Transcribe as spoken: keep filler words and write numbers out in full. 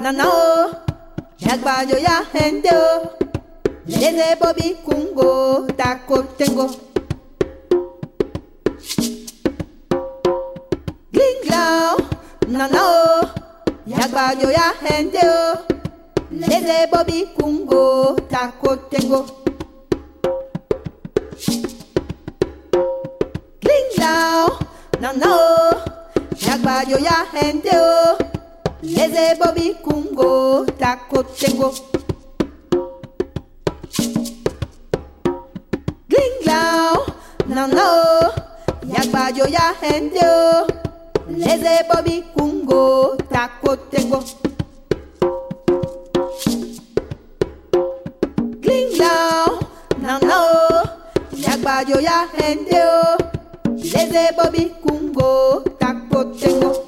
nanao, yagbayo ya hendeo, leze bobi kungo, tako tengo. Glinglau, nanao, yagbayo ya hendeo, leze bobi kungo, tako tengo. Glinglau, nanao, yagbayo ya hendeo, leze bobi kungo, tako tengo. Glinglau, nanao, yagbayo ya hendeo, leze bobi kungo, tako tengo. Glinglau, nanao, yagbayo ya hendeo, leze bobi kungo, tako tengo.